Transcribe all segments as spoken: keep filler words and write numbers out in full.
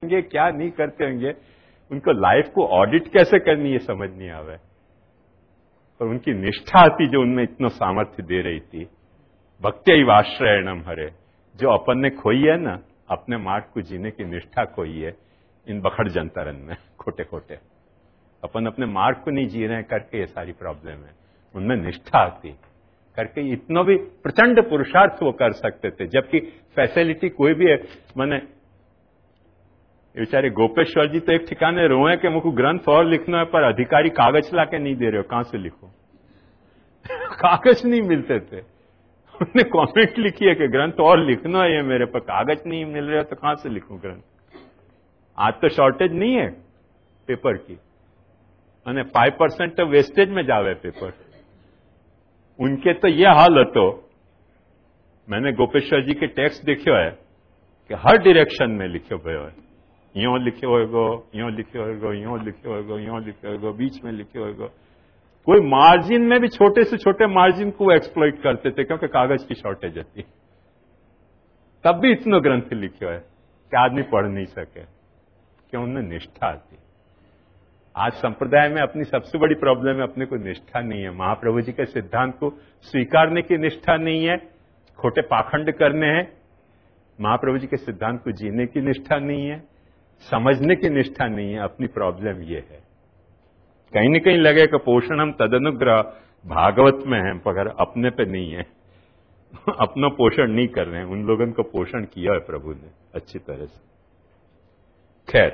होंगे, क्या नहीं करते होंगे, उनको लाइफ को ऑडिट कैसे करनी है समझ नहीं आवे। और उनकी निष्ठा थी जो उनमें इतना सामर्थ्य दे रही थी। भक्त्यैवाश्रयणम हरे, जो अपन ने खोई है ना, अपने मार्ग को जीने की निष्ठा खोई है इन बखड़ जंतरन में, खोटे खोटे अपन अपने मार्ग को नहीं जी रहे हैं करके ये सारी प्रॉब्लम है। उनमें निष्ठा थी करके इतना भी प्रचंड पुरुषार्थ वो कर सकते थे, जबकि फैसिलिटी कोई भी है। मैंने बेचारे गोपेश्वर जी तो एक ठिकाने रोए कि मुझको ग्रंथ और लिखना है, पर अधिकारी कागज ला के नहीं दे रहे हो, कहां से लिखो कागज नहीं मिलते थे। उन्होंने कमेंट लिखी है कि ग्रंथ और लिखना है, मेरे पर कागज नहीं मिल रहे तो कहां से लिखूं ग्रंथ। आज तो शॉर्टेज नहीं है पेपर की, અને फाइव परसेंट तो वेस्टेज में जावे पेपर। उनके तो ये हाल હતો। मैंने गोपेश्वर जी के टेक्स्ट देखियो है कि हर डायरेक्शन में लिखियो भयो है। यो लिखियो होगो, यो लिखियो होगो, यो लिखियो होगो, यो लिखियो होगो, बीच में लिखियो होगो। कोई मार्जिन में भी छोटे से छोटे मार्जिन को एक्सप्लॉइट करते थे क्योंकि कागज की शॉर्टेज थी। तब भी इतना ग्रंथ लिखियो है कि आदमी पढ़ नहीं सके, क्यों उनमें निष्ठा थी। आज संप्रदाय में अपनी सबसे बड़ी प्रॉब्लम है अपने को निष्ठा नहीं है। महाप्रभु जी के सिद्धांत को स्वीकारने की निष्ठा नहीं है, खोटे पाखंड करने हैं। महाप्रभु जी के सिद्धांत को जीने की निष्ठा नहीं है, समझने की निष्ठा नहीं है। अपनी प्रॉब्लम ये है। कहीं न कहीं लगे कि पोषण हम तदनुग्रह भागवत में है, मगर अपने पे नहीं है। अपना पोषण नहीं कर रहे हैं। उन लोगों को पोषण किया है प्रभु ने अच्छी तरह से। खैर,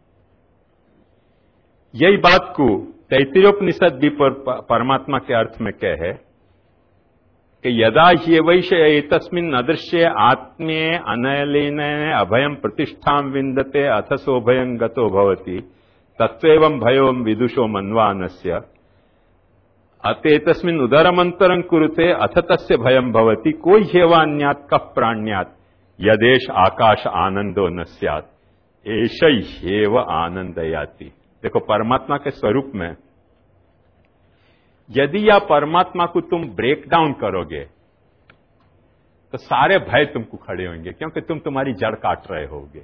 यही बात को तैत्तिरीयोपनिषद भी पर, परमात्मा के अर्थ में कह है कि यदा ह्यवैष एतस्मिन् अदृश्ये आत्म्ये अनयलेन अभयं प्रतिष्ठां विन्दते अथ सोभयं गतो भवति तत्त्वेवं भयों विदुषो मन्वानस्य अतेतस्मिन् उदरमन्तरं कुरुते अथ तस्य भयं भवति को ह्यवान्यात् कः प्राण्यात् यदेष आकाश आनंदो न स्यात् एष ह्येव आनंदयाति। देखो, परमात्मा के स्वरूप में यदि या परमात्मा को तुम ब्रेक डाउन करोगे तो सारे भय तुमको खड़े होंगे, क्योंकि तुम तुम्हारी जड़ काट रहे होगे।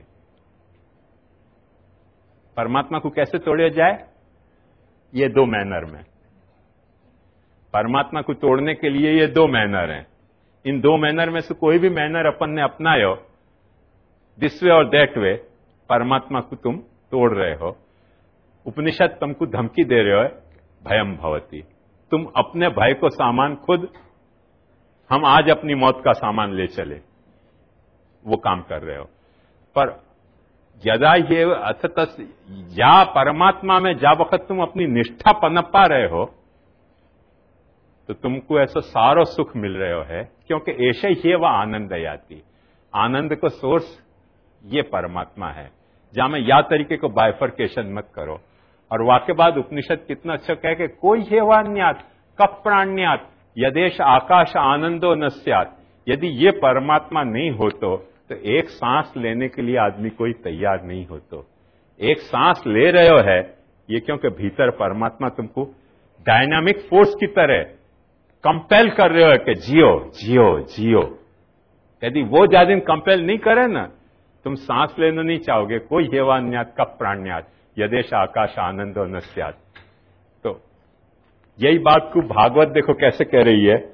परमात्मा को कैसे तोड़ा जाए? ये दो मैनर में। परमात्मा को तोड़ने के लिए ये दो मैनर हैं। इन दो मैनर में से कोई भी मैनर अपन ने अपनायो, दिस वे और दैट वे, परमात्मा को तुम तोड़ रहे हो। उपनिषद तुमको धमकी दे रहे हो, भयम भवती। तुम अपने भय को सामान खुद, हम आज अपनी मौत का सामान ले चले, वो काम कर रहे हो। पर यदा ये अथतस, या परमात्मा में जा वक्त तुम अपनी निष्ठा पनपा रहे हो तो तुमको ऐसा सारा सुख मिल रहे हो है, क्योंकि ऐसे ही वह आनंद आती। आनंद को सोर्स ये परमात्मा है, जहां में या तरीके को बाइफर्केशन मत करो। और वाक्य बाद उपनिषद कितना अच्छा कहे कि कोई हेवान्यात कप प्राण्यात यदेश आकाश आनंदो न स्यात्। यदि ये परमात्मा नहीं हो तो, तो एक सांस लेने के लिए आदमी कोई तैयार नहीं हो। तो एक सांस ले रहे हो है ये क्योंकि भीतर परमात्मा तुमको डायनामिक फोर्स की तरह कंपेल कर रहे हो कि जियो जियो जियो। यदि वो ज्यादा कंपेल नहीं करे ना, तुम सांस लेना नहीं चाहोगे। कोई हेवान्यात कप प्राण्यात यदेश आकाश आनंदो न स्यात्। तो यही बात को भागवत देखो कैसे कह रही है,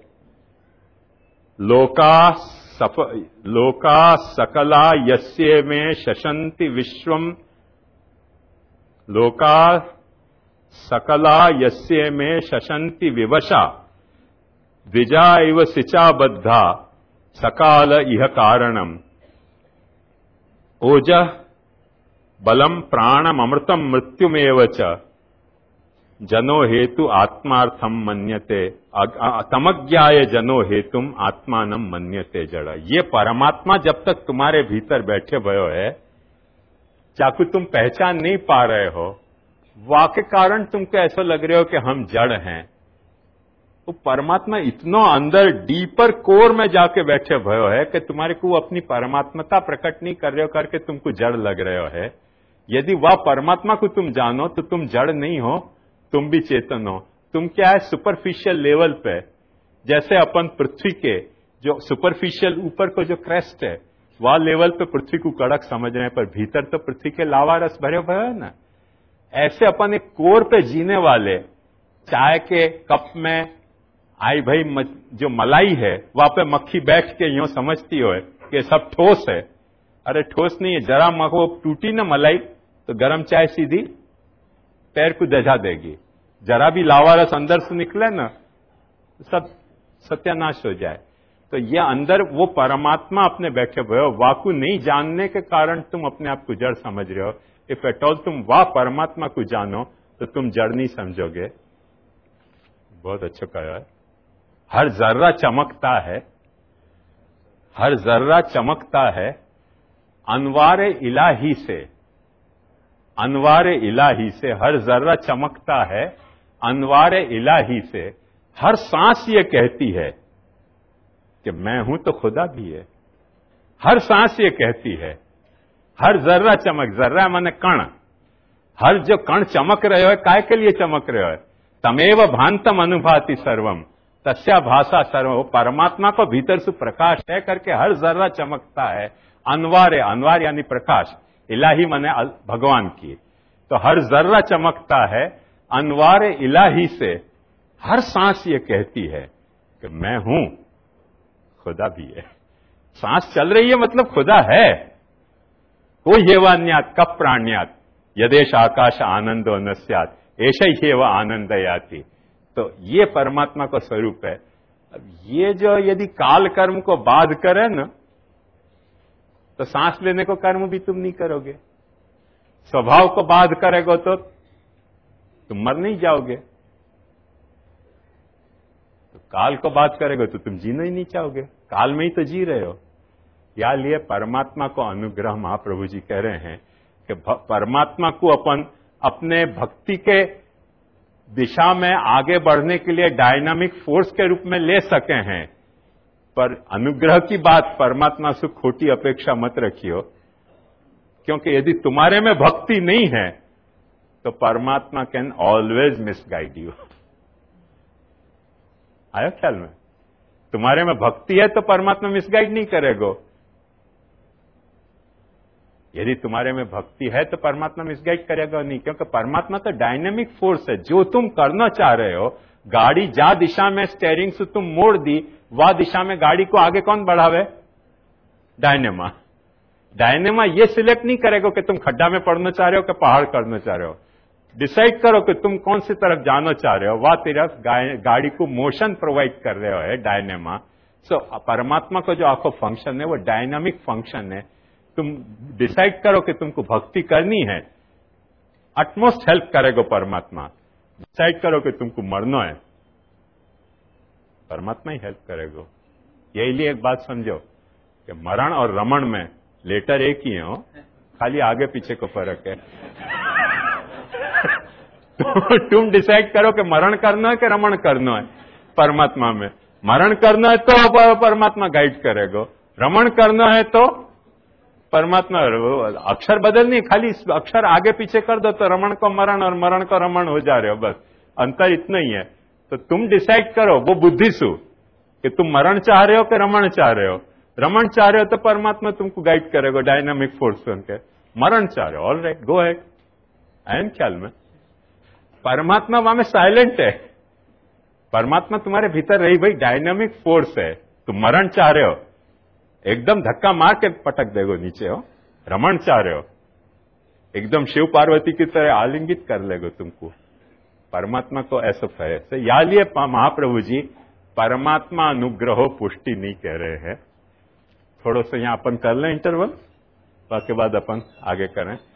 लोका सफ लोका सकला यस्य में शशंति विश्वम, लोका सकला यस्य में शशंति विवशा द्विजा इव सिचा बद्धा सकाल इह कारणम ओजः बलम प्राणम अमृतम मृत्युमेव च जनो हेतु आत्मार्थम मन्यते तमज्ञाय जनो हेतुम आत्मानम मन्यते जड़। ये परमात्मा जब तक तुम्हारे भीतर बैठे भयो है, चाकू तुम पहचान नहीं पा रहे हो, वाके कारण तुमको ऐसा लग रहे हो कि हम जड़ हैं। तो परमात्मा इतना अंदर डीपर कोर में जाके बैठे भयो है कि तुम्हारे को अपनी परमात्मता प्रकट नहीं कर रहे हो करके तुमको जड़ लग रहे हो है। यदि वह परमात्मा को तुम जानो तो तुम जड़ नहीं हो, तुम भी चेतन हो। तुम क्या है, सुपरफिशियल लेवल पे, जैसे अपन पृथ्वी के जो सुपरफिशियल ऊपर को जो क्रेस्ट है वह लेवल पे पृथ्वी को कड़क समझ रहे हैं, पर भीतर तो पृथ्वी के लावा रस भरे भरे है ना। ऐसे अपन एक कोर पे जीने वाले, चाय के कप में आई भाई म, जो मलाई है वहां पे मक्खी बैठ के यूं समझती हो कि सब ठोस है। अरे ठोस नहीं है, जरा मको टूटी ना मलाई तो गरम चाय सीधी पैर को दजा देगी। जरा भी लावा रस अंदर से निकले ना सब सत्यानाश हो जाए। तो ये अंदर वो परमात्मा अपने बैठे हुए हो, वाकु नहीं जानने के कारण तुम अपने आप को जड़ समझ रहे हो। इफ एट ऑल तुम वाह परमात्मा को जानो तो तुम जड़ नहीं समझोगे। बहुत अच्छा कहा है। हर जर्रा चमकता है, हर जर्रा चमकता है अनवारे इलाही से, अनवारे इलाही से। हर जर्रा चमकता है अनवारे इलाही से। हर सांस ये कहती है कि मैं हूं तो खुदा भी है। हर सांस ये कहती है, हर जर्रा चमक, जर्रा माने कण, हर जो कण चमक रहे हो काय के लिए चमक रहे हो? तमेव भांतम अनुभाति सर्वम तस्या भाषा सर्व। वो परमात्मा को भीतर से प्रकाश है करके हर जर्रा चमकता है। अनवार है, अनवार यानी प्रकाश, इलाही माने भगवान की। तो हर जर्रा चमकता है अनवार इलाही से। हर सांस ये कहती है कि मैं हूं, खुदा भी है। सांस चल रही है मतलब खुदा है। को हेवान्यात कप प्राण्यात यदेश आकाश आनंदो न स्यात् ऐसा ही हेव आनंद याति। तो ये परमात्मा का स्वरूप है। अब ये जो यदि काल कर्म को बाध करे ना तो सांस लेने को कर्म भी तुम नहीं करोगे। स्वभाव को बाध करेगो तो तुम मर नहीं जाओगे। तो काल को बात करेगा तो तुम जीना ही नहीं चाहोगे, काल में ही तो जी रहे हो। या लिए परमात्मा को अनुग्रह महाप्रभु जी कह रहे हैं कि परमात्मा को अपन अपने भक्ति के दिशा में आगे बढ़ने के लिए डायनामिक फोर्स के रूप में ले सके हैं। पर अनुग्रह की बात परमात्मा से खोटी अपेक्षा मत रखियो, क्योंकि यदि तुम्हारे में भक्ति नहीं है तो परमात्मा कैन ऑलवेज मिसगाइड यू। आया ख्याल में? तुम्हारे में भक्ति है तो परमात्मा मिसगाइड नहीं करेगा। यदि तुम्हारे में भक्ति है तो परमात्मा मिसगाइड करेगा नहीं, क्योंकि परमात्मा तो डायनेमिक फोर्स है। जो तुम करना चाह रहे हो, गाड़ी जा दिशा में स्टेयरिंग से तुम मोड़ दी, वह दिशा में गाड़ी को आगे कौन बढ़ावे? डायनेमा। डायनेमा ये सिलेक्ट नहीं करेगा कि तुम खड्डा में पड़ना चाह रहे हो कि पहाड़ करना चाह रहे हो। डिसाइड करो कि तुम कौन सी तरफ जाना चाह रहे हो, वह तरफ गाड़ी को मोशन प्रोवाइड कर रहे हो है डायनेमा। सो परमात्मा का जो आपको फंक्शन है वो डायनामिक फंक्शन है। तुम डिसाइड करो कि तुमको भक्ति करनी है, अटमोस्ट हेल्प करेगा परमात्मा। डिसाइड करो कि तुमको मरना है, परमात्मा ही हेल्प करेगा। यही लिए एक बात समझो कि मरण और रमण में लेटर एक ही हो, खाली आगे पीछे को फर्क है। तो तुम डिसाइड करो कि मरण करना है कि रमण करना है परमात्मा में। मरण करना है तो परमात्मा गाइड करेगा, रमण करना है तो परमात्मा। अक्षर बदलनी, खाली अक्षर आगे पीछे कर दो तो रमण को मरण और मरण को रमण हो जा रहे हो, बस अंतर इतना ही है। तो तुम डिसाइड करो, वो बुद्धि सु कि तुम मरण चाह रहे हो कि रमण चाह रहे हो। रमण चाह रहे हो तो परमात्मा तुमको गाइड करेगा डायनामिक फोर्स बन के। मरण चाह रहे हो, ऑल राइट, गो हेड। एन ख्याल में परमात्मा वहां में साइलेंट है। परमात्मा तुम्हारे भीतर रही भाई डायनामिक फोर्स है। तुम मरण चाह रहे हो, एकदम धक्का मार के पटक देगो नीचे हो। रमण चाह रहे हो, एकदम शिव पार्वती की तरह आलिंगित कर लेगो तुमको। परमात्मा को ऐसा है। या लिए महाप्रभु जी परमात्मा अनुग्रहो पुष्टि नहीं कह रहे हैं। थोड़ा सा यहां अपन कर लें इंटरवल, उसके बाद अपन आगे करें।